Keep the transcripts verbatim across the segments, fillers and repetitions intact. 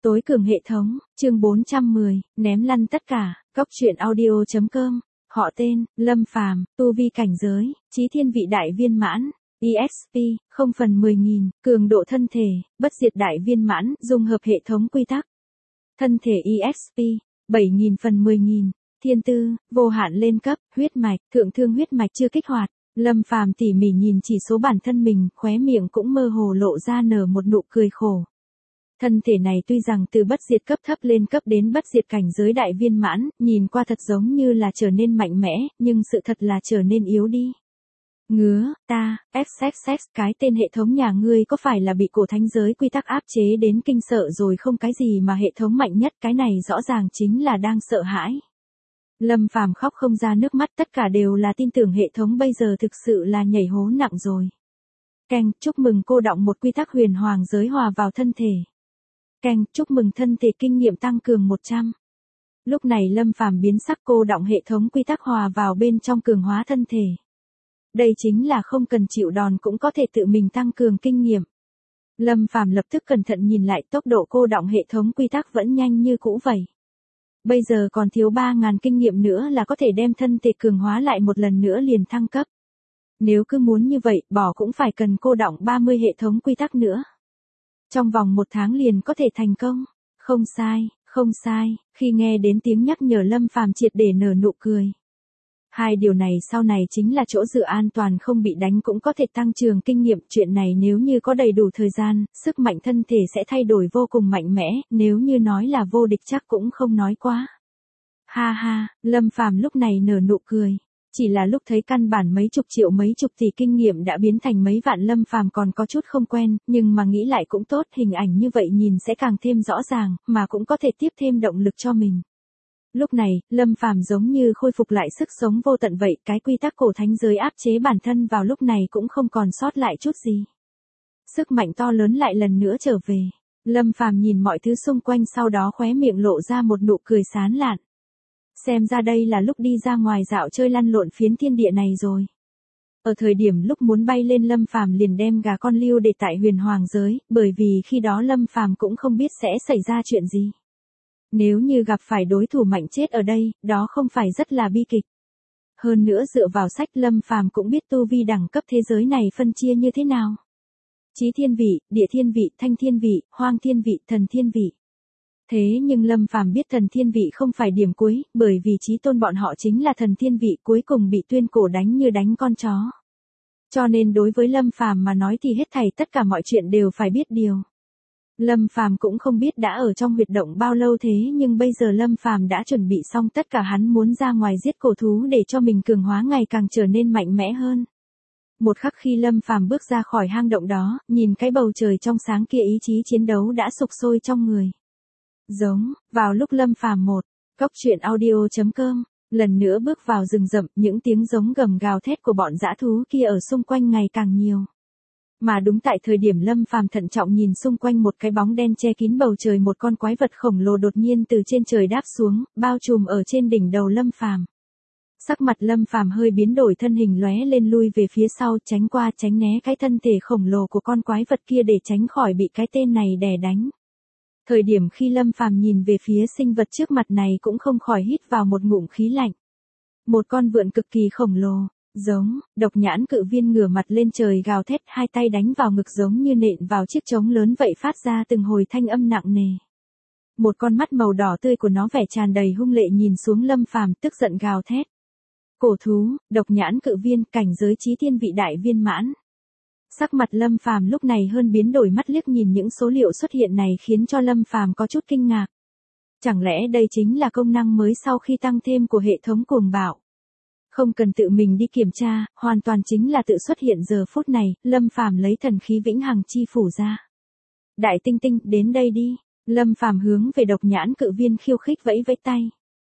Tối cường hệ thống, chương bốn trăm mười, ném lăn tất cả, cóc truyện audio chấm com, họ tên, Lâm Phàm, tu vi cảnh giới, chí thiên vị đại viên mãn, e ích pê, không phần mười nghìn, cường độ thân thể, bất diệt đại viên mãn, dung hợp hệ thống quy tắc. Thân thể e ích pê, bảy nghìn phần mười nghìn, thiên tư, vô hạn lên cấp, huyết mạch, thượng thương huyết mạch chưa kích hoạt. Lâm Phàm tỉ mỉ nhìn chỉ số bản thân mình, khóe miệng cũng mơ hồ lộ ra nở một nụ cười khổ. Thân thể này tuy rằng từ bất diệt cấp thấp lên cấp đến bất diệt cảnh giới đại viên mãn, nhìn qua thật giống như là trở nên mạnh mẽ, nhưng sự thật là trở nên yếu đi. Ngứa, ta, ép ích ích, cái tên hệ thống nhà ngươi có phải là bị cổ thánh giới quy tắc áp chế đến kinh sợ rồi không, cái gì mà hệ thống mạnh nhất, cái này rõ ràng chính là đang sợ hãi. Lâm Phàm khóc không ra nước mắt, tất cả đều là tin tưởng hệ thống bây giờ thực sự là nhảy hố nặng rồi. Keng, chúc mừng cô đọng một quy tắc huyền hoàng giới hòa vào thân thể. Keng, chúc mừng thân thể kinh nghiệm tăng cường một trăm. Lúc này Lâm Phàm biến sắc, cô đọng hệ thống quy tắc hòa vào bên trong cường hóa thân thể. Đây chính là không cần chịu đòn cũng có thể tự mình tăng cường kinh nghiệm. Lâm Phàm lập tức cẩn thận nhìn lại, tốc độ cô đọng hệ thống quy tắc vẫn nhanh như cũ vậy. Bây giờ còn thiếu ba nghìn kinh nghiệm nữa là có thể đem thân thể cường hóa lại một lần nữa liền thăng cấp. Nếu cứ muốn như vậy, bỏ cũng phải cần cô đọng ba mươi hệ thống quy tắc nữa. Trong vòng một tháng liền có thể thành công. Không sai, không sai, khi nghe đến tiếng nhắc nhở Lâm Phàm triệt để nở nụ cười. Hai điều này sau này chính là chỗ dựa an toàn, không bị đánh cũng có thể tăng trưởng kinh nghiệm. Chuyện này nếu như có đầy đủ thời gian, sức mạnh thân thể sẽ thay đổi vô cùng mạnh mẽ, nếu như nói là vô địch chắc cũng không nói quá. Ha ha, Lâm Phàm lúc này nở nụ cười. Chỉ là lúc thấy căn bản mấy chục triệu mấy chục tỷ kinh nghiệm đã biến thành mấy vạn, Lâm Phàm còn có chút không quen, nhưng mà nghĩ lại cũng tốt, hình ảnh như vậy nhìn sẽ càng thêm rõ ràng, mà cũng có thể tiếp thêm động lực cho mình. Lúc này, Lâm Phàm giống như khôi phục lại sức sống vô tận vậy, cái quy tắc cổ thánh giới áp chế bản thân vào lúc này cũng không còn sót lại chút gì. Sức mạnh to lớn lại lần nữa trở về. Lâm Phàm nhìn mọi thứ xung quanh, sau đó khóe miệng lộ ra một nụ cười sán lạn. Xem ra đây là lúc đi ra ngoài dạo chơi lăn lộn phiến thiên địa này rồi. Ở thời điểm lúc muốn bay lên, Lâm Phàm liền đem gà con lưu để tại huyền hoàng giới, bởi vì khi đó Lâm Phàm cũng không biết sẽ xảy ra chuyện gì. Nếu như gặp phải đối thủ mạnh chết ở đây, đó không phải rất là bi kịch. Hơn nữa dựa vào sách, Lâm Phàm cũng biết tu vi đẳng cấp thế giới này phân chia như thế nào. Chí thiên vị, địa thiên vị, thanh thiên vị, hoang thiên vị, thần thiên vị. Thế nhưng Lâm Phàm biết thần thiên vị không phải điểm cuối, bởi vì chí tôn bọn họ chính là thần thiên vị, cuối cùng bị tuyên cổ đánh như đánh con chó. Cho nên đối với Lâm Phàm mà nói thì hết thảy tất cả mọi chuyện đều phải biết điều. Lâm Phàm cũng không biết đã ở trong huyệt động bao lâu, thế nhưng bây giờ Lâm Phàm đã chuẩn bị xong tất cả, hắn muốn ra ngoài giết cổ thú để cho mình cường hóa ngày càng trở nên mạnh mẽ hơn. Một khắc khi Lâm Phàm bước ra khỏi hang động đó, nhìn cái bầu trời trong sáng kia, ý chí chiến đấu đã sục sôi trong người. Giống, vào lúc Lâm Phàm một, cóc truyện audio chấm com, lần nữa bước vào rừng rậm, những tiếng giống gầm gào thét của bọn dã thú kia ở xung quanh ngày càng nhiều. Mà đúng tại thời điểm Lâm Phàm thận trọng nhìn xung quanh, một cái bóng đen che kín bầu trời, một con quái vật khổng lồ đột nhiên từ trên trời đáp xuống, bao trùm ở trên đỉnh đầu Lâm Phàm. Sắc mặt Lâm Phàm hơi biến đổi, thân hình lóe lên lui về phía sau, tránh qua tránh né cái thân thể khổng lồ của con quái vật kia để tránh khỏi bị cái tên này đè đánh. Thời điểm khi Lâm Phàm nhìn về phía sinh vật trước mặt này cũng không khỏi hít vào một ngụm khí lạnh. Một con vượn cực kỳ khổng lồ, giống, độc nhãn cự viên ngửa mặt lên trời gào thét, hai tay đánh vào ngực giống như nện vào chiếc trống lớn vậy, phát ra từng hồi thanh âm nặng nề. Một con mắt màu đỏ tươi của nó vẻ tràn đầy hung lệ nhìn xuống Lâm Phàm, tức giận gào thét. Cổ thú, độc nhãn cự viên, cảnh giới chí thiên vị đại viên mãn. Sắc mặt Lâm Phàm lúc này hơn biến đổi, mắt liếc nhìn những số liệu xuất hiện này khiến cho Lâm Phàm có chút kinh ngạc. Chẳng lẽ đây chính là công năng mới sau khi tăng thêm của hệ thống cuồng bạo? Không cần tự mình đi kiểm tra, hoàn toàn chính là tự xuất hiện. Giờ phút này, Lâm Phàm lấy thần khí vĩnh hằng chi phủ ra. Đại tinh tinh, đến đây đi. Lâm Phàm hướng về độc nhãn cự viên khiêu khích vẫy vẫy tay.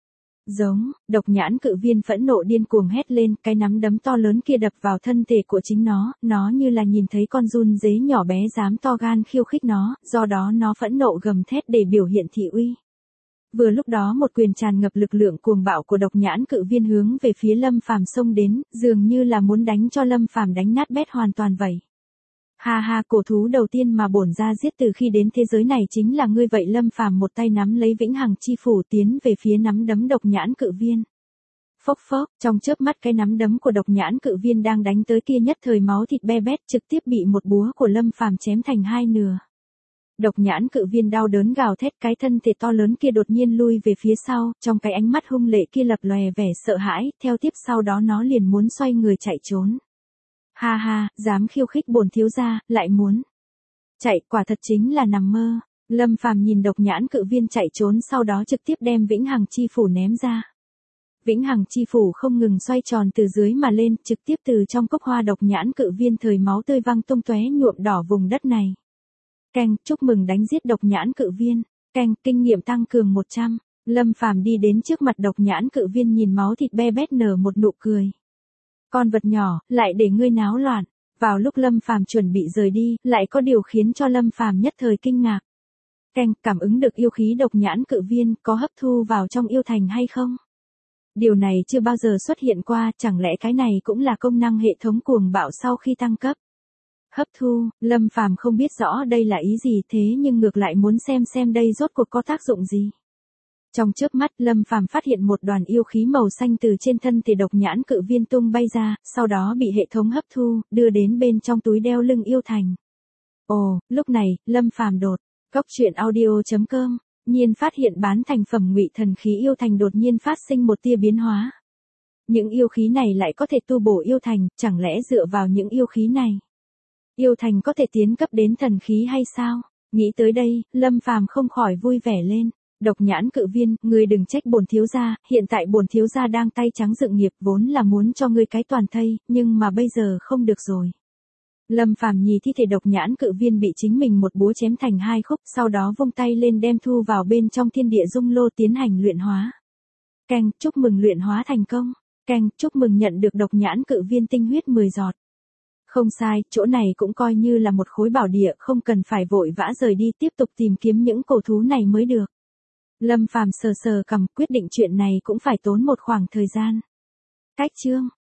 Giống, độc nhãn cự viên phẫn nộ điên cuồng hét lên, cái nắm đấm to lớn kia đập vào thân thể của chính nó, nó như là nhìn thấy con giun dế nhỏ bé dám to gan khiêu khích nó, do đó nó phẫn nộ gầm thét để biểu hiện thị uy. Vừa lúc đó một quyền tràn ngập lực lượng cuồng bạo của độc nhãn cự viên hướng về phía Lâm Phàm xông đến, dường như là muốn đánh cho Lâm Phàm đánh nát bét hoàn toàn vậy. Ha ha, cổ thú đầu tiên mà bổn gia giết từ khi đến thế giới này chính là ngươi vậy. Lâm Phàm một tay nắm lấy vĩnh hằng chi phủ tiến về phía nắm đấm độc nhãn cự viên. Phốc phốc, trong chớp mắt cái nắm đấm của độc nhãn cự viên đang đánh tới kia nhất thời máu thịt be bét trực tiếp bị một búa của Lâm Phàm chém thành hai nửa. Độc nhãn cự viên đau đớn gào thét, cái thân thể to lớn kia đột nhiên lui về phía sau, trong cái ánh mắt hung lệ kia lập lòe vẻ sợ hãi, theo tiếp sau đó nó liền muốn xoay người chạy trốn. Ha ha, dám khiêu khích bổn thiếu gia, lại muốn chạy, quả thật chính là nằm mơ. Lâm Phàm nhìn độc nhãn cự viên chạy trốn, sau đó trực tiếp đem vĩnh hằng chi phủ ném ra. Vĩnh hằng chi phủ không ngừng xoay tròn từ dưới mà lên, trực tiếp từ trong cốc hoa độc nhãn cự viên thời máu tươi văng tung tóe nhuộm đỏ vùng đất này. Keng, chúc mừng đánh giết độc nhãn cự viên. Keng, kinh nghiệm tăng cường một trăm. Lâm Phàm đi đến trước mặt độc nhãn cự viên, nhìn máu thịt be bét nở một nụ cười. Con vật nhỏ, lại để ngươi náo loạn. Vào lúc Lâm Phàm chuẩn bị rời đi, lại có điều khiến cho Lâm Phàm nhất thời kinh ngạc. Keng, cảm ứng được yêu khí độc nhãn cự viên có hấp thu vào trong yêu thành hay không? Điều này chưa bao giờ xuất hiện qua, chẳng lẽ cái này cũng là công năng hệ thống cuồng bạo sau khi tăng cấp? Hấp thu, Lâm Phàm không biết rõ đây là ý gì, thế nhưng ngược lại muốn xem xem đây rốt cuộc có tác dụng gì. Trong chớp mắt, Lâm Phàm phát hiện một đoàn yêu khí màu xanh từ trên thân thể độc nhãn cự viên tung bay ra, sau đó bị hệ thống hấp thu, đưa đến bên trong túi đeo lưng yêu thành. Ồ, lúc này, Lâm Phàm đột, góc truyện audio chấm com, nhiên phát hiện bán thành phẩm ngụy thần khí yêu thành đột nhiên phát sinh một tia biến hóa. Những yêu khí này lại có thể tu bổ yêu thành, chẳng lẽ dựa vào những yêu khí này, yêu thành có thể tiến cấp đến thần khí hay sao? Nghĩ tới đây, Lâm Phàm không khỏi vui vẻ lên. Độc nhãn cự viên, ngươi đừng trách bổn thiếu gia, hiện tại bổn thiếu gia đang tay trắng dựng nghiệp, vốn là muốn cho ngươi cái toàn thây, nhưng mà bây giờ không được rồi. Lâm Phàm nhìn thi thể độc nhãn cự viên bị chính mình một búa chém thành hai khúc, sau đó vung tay lên đem thu vào bên trong thiên địa dung lô tiến hành luyện hóa. Keng, chúc mừng luyện hóa thành công. Keng, chúc mừng nhận được độc nhãn cự viên tinh huyết mười giọt. Không sai, chỗ này cũng coi như là một khối bảo địa, không cần phải vội vã rời đi, tiếp tục tìm kiếm những cổ thú này mới được. Lâm Phàm sờ sờ cằm, quyết định chuyện này cũng phải tốn một khoảng thời gian. Cách chương